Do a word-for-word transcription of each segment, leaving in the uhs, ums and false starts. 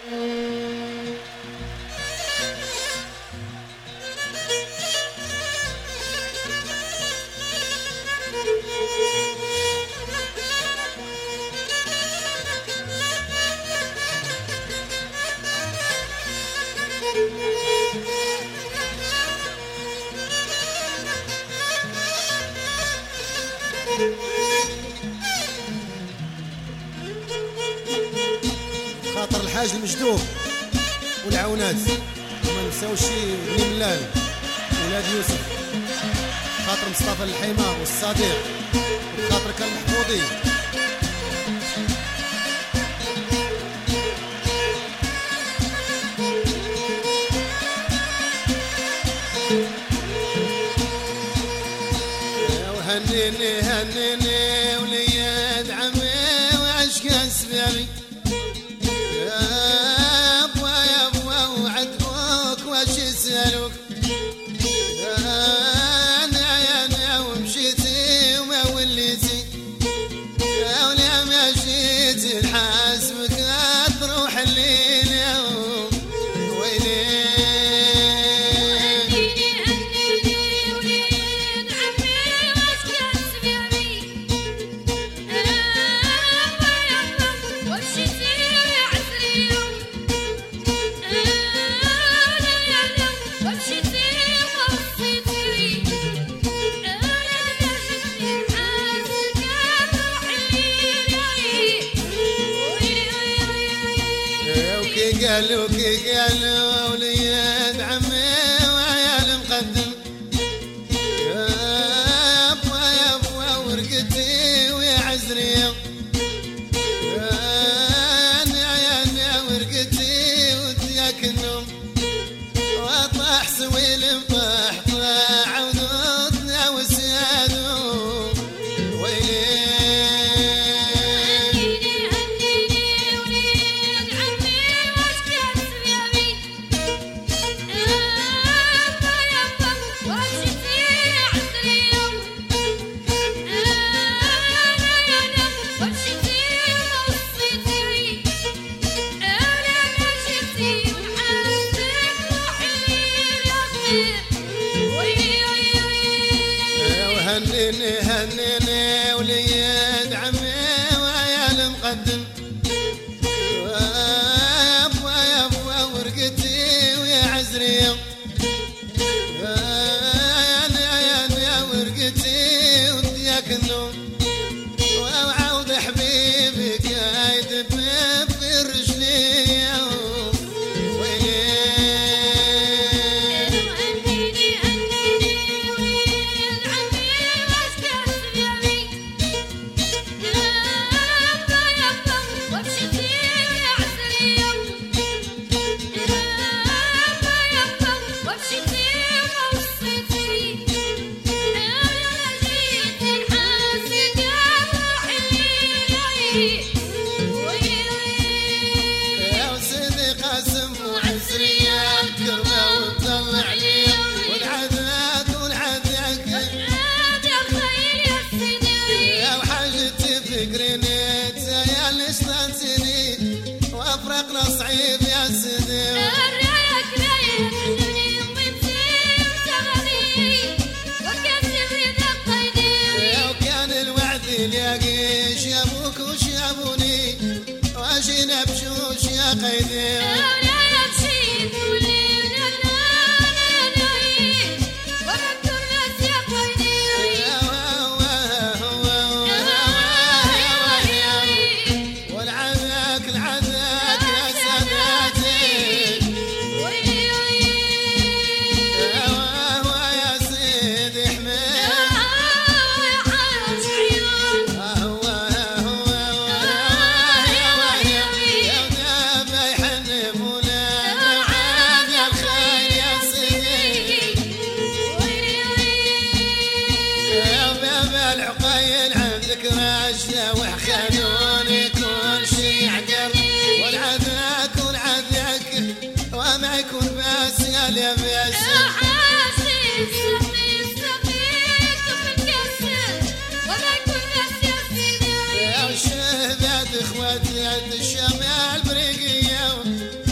خاطر الحاج المجدوب والعونات وما نساوش بني ملال ولاد يوسف، خاطر مصطفى الحيمة والصديق، خاطرك المحفوظي. هنيني هنيني ولياد عمي وعشق اسبابي، يا ابوا يا ابوا وعدوك واش يسالوك، انا يا انا ومشيتي وما وليتي، يا ولا ما جيتي نحاسبك تروح الليله ويلي. قالوا كي قالوا ولياد عمي وعيال مقدم، يا ابوا يا ابوا ورقتي ويا عزري، يا انا يا انا ورقتي ودياك النوم، وطاح سويل مطاح طاح ودودنا وسيادو ويلي. هنيني هنيني ولياد عمي وعيال مقدم، يا ابوا يا ابوا ورقتي ويا عزري، يا انا يا انا ورقتي ودياك النوم، وعاود حبيبي قايد في رجلي ويلي. يا سيدي قاسم وعزري الكرمة وتطلع لي والعذاب والعذاك يا خير يا سيدي، يا وحاجتي فكرني يا ليش تنسيني وافرقنا صعيب يا سيدي، الرايك رايك خلوني وانتي وتغني وكسب رضاك قيدي، يا وكان الوعد يلاقي شابوك وشابوني واشينا بشوش يا قيدي، ولا يمشي تولي لنا نعيد ومكتور ناس يا قيدي، يا واه واه والعذاك العذاك يا ساداتي ويلي، يا واه يا سيدي حميد يا حارس عيون، العقايل عندك راشدة وحخانوني كل شي عقر، والعذاك والعذاك وما يكون بس يا لباس، يا حاسس سقي سقيك بالكسر وما يكون بس يا سيدي، يا شهدات اخواتي الشمال بريقية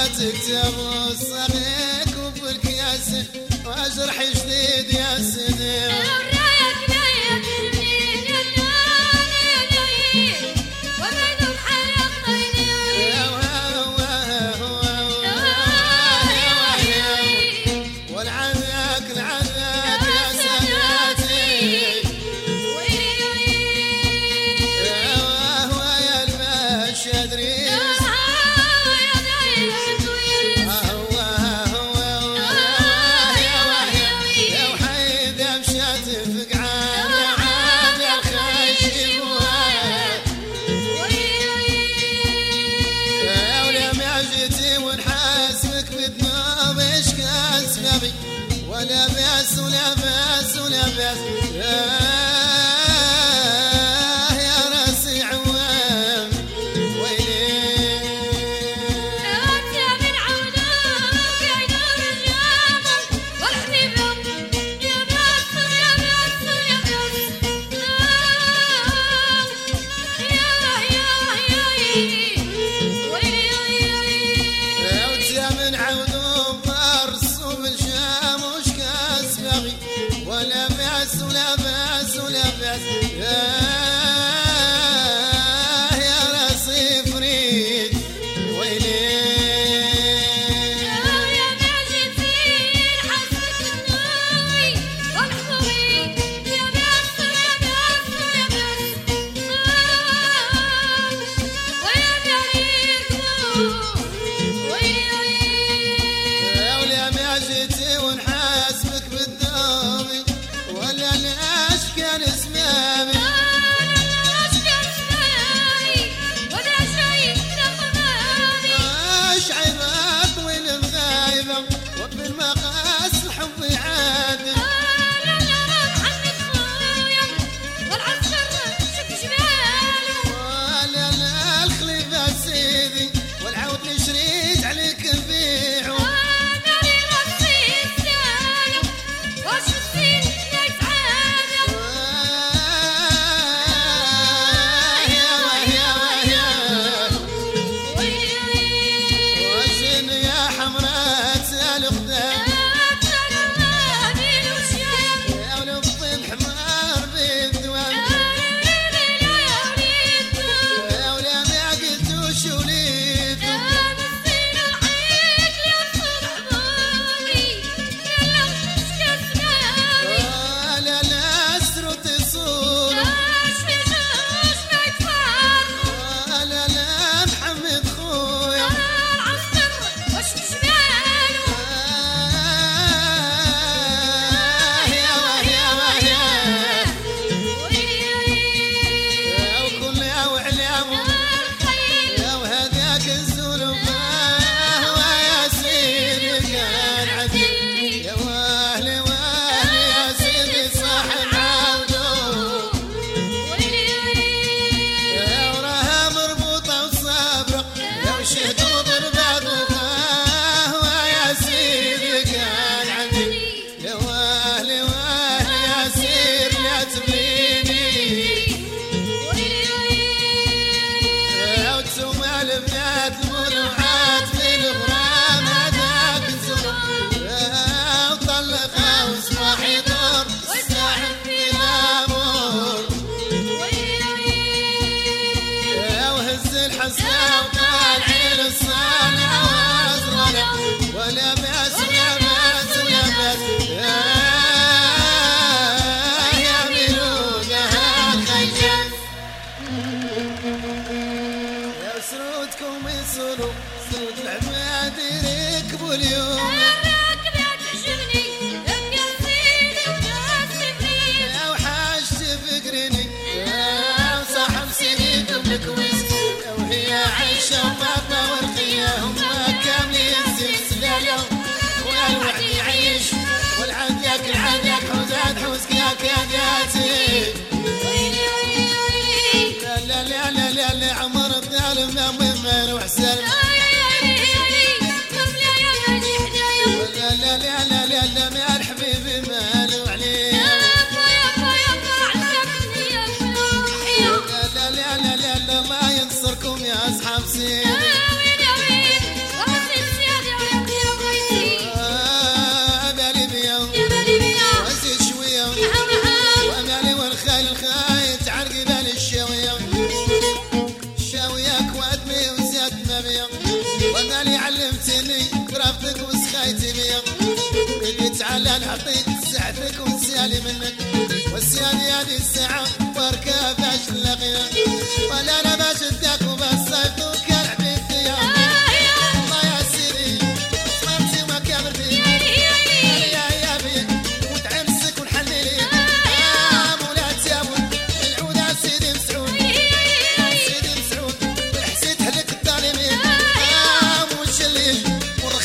تكتب الصغيك وبالكياس واجرح جديد يا سيدي ولا بأس ولا بأس ولا بأس يا راسي عوام ويلي أنت من عونك يا نور الجمال والحبيب يا بأس يا بأس يا بأس يا يا يا ويلي أنت من عونك برسوم الشام ولا بأس ولا بأس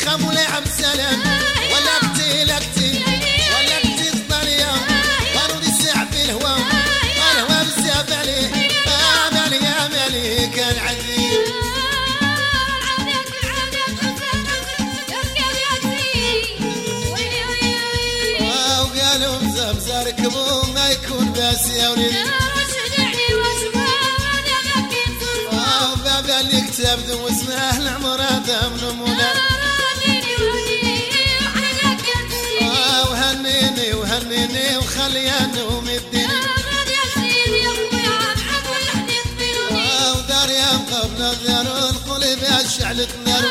خام ولا عم سلام ولا كتي لا كتي ولا كتي الطرية ضروري الساعة في الهوا الهوا بزاف عليه مالي يا مالي كان عندي وقالوا مزمزة ركبوا ما يكون باس يا وليدي وبابا اللي كتبت واسمه العمر ثمن مولا وهنيني وهنيني وخلي النوم يديني ودار يا قبل الدار القلب اشعلت نار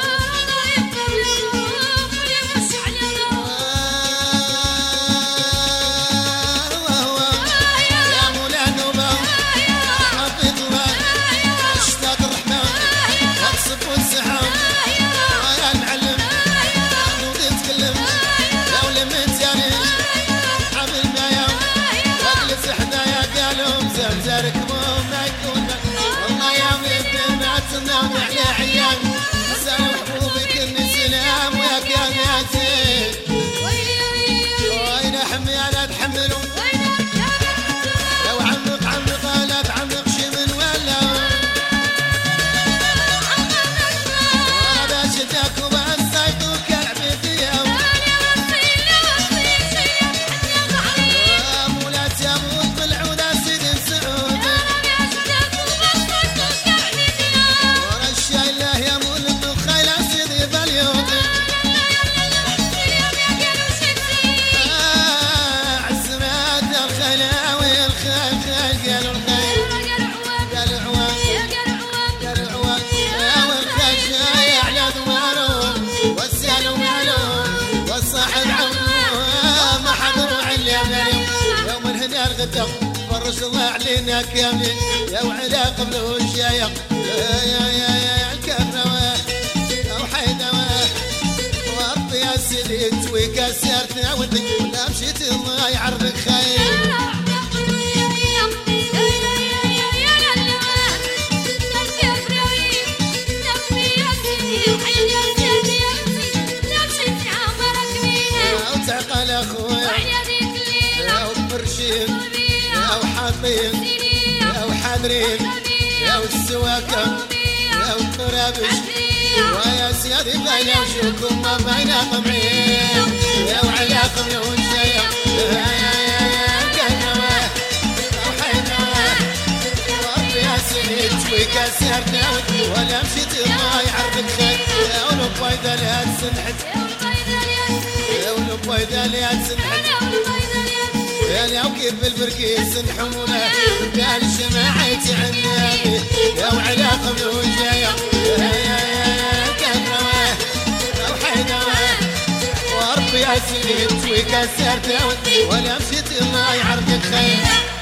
فرش الله علينا كامل يا وعلى قبل والشايق يا يا يا يا الكرواه او حيدواه وربي يا سيدي توي كسرتنا ودي ولا مشيت الله يعرفك خير وتعقل اخويا وبرشيد حاطين يا وحاضرين يا والسواكة يا والطرابش ويا سيادي بين وشوكم ما بين قمعين يا وعلى قمع والشيخ يا يا يا يا كهنواه وحينواه وربي يا سيدي تشوي كسرتنا ولا مشيت الله يعرفك خير يا ولبيضة لها تسنحت يا ولبيضة لها تسنحت يا لو كيف بالبركيس نحمونه قال شماعتي عنابي يا وعلى قبل وجاية يا يا يا كهرواه او حيدواه وربي يا سيدي توي كسرته ولا مشيت الله يعرفك خير